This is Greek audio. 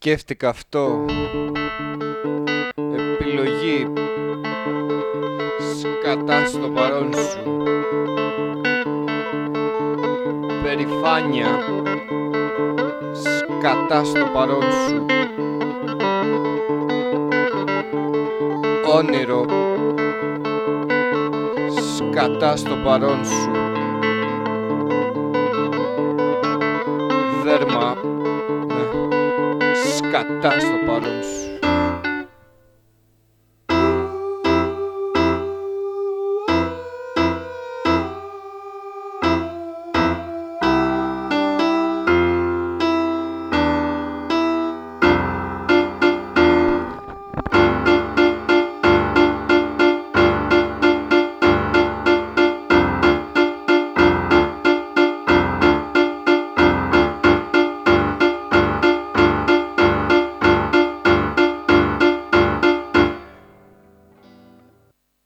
σκέφτηκα αυτό. Επιλογή. Σκατά στο παρόν σου. Περηφάνεια. Σκατά στο παρόν σου. Όνειρο. Σκατά στο παρόν σου. Δέρμα. Σκατά στο παρόν σου.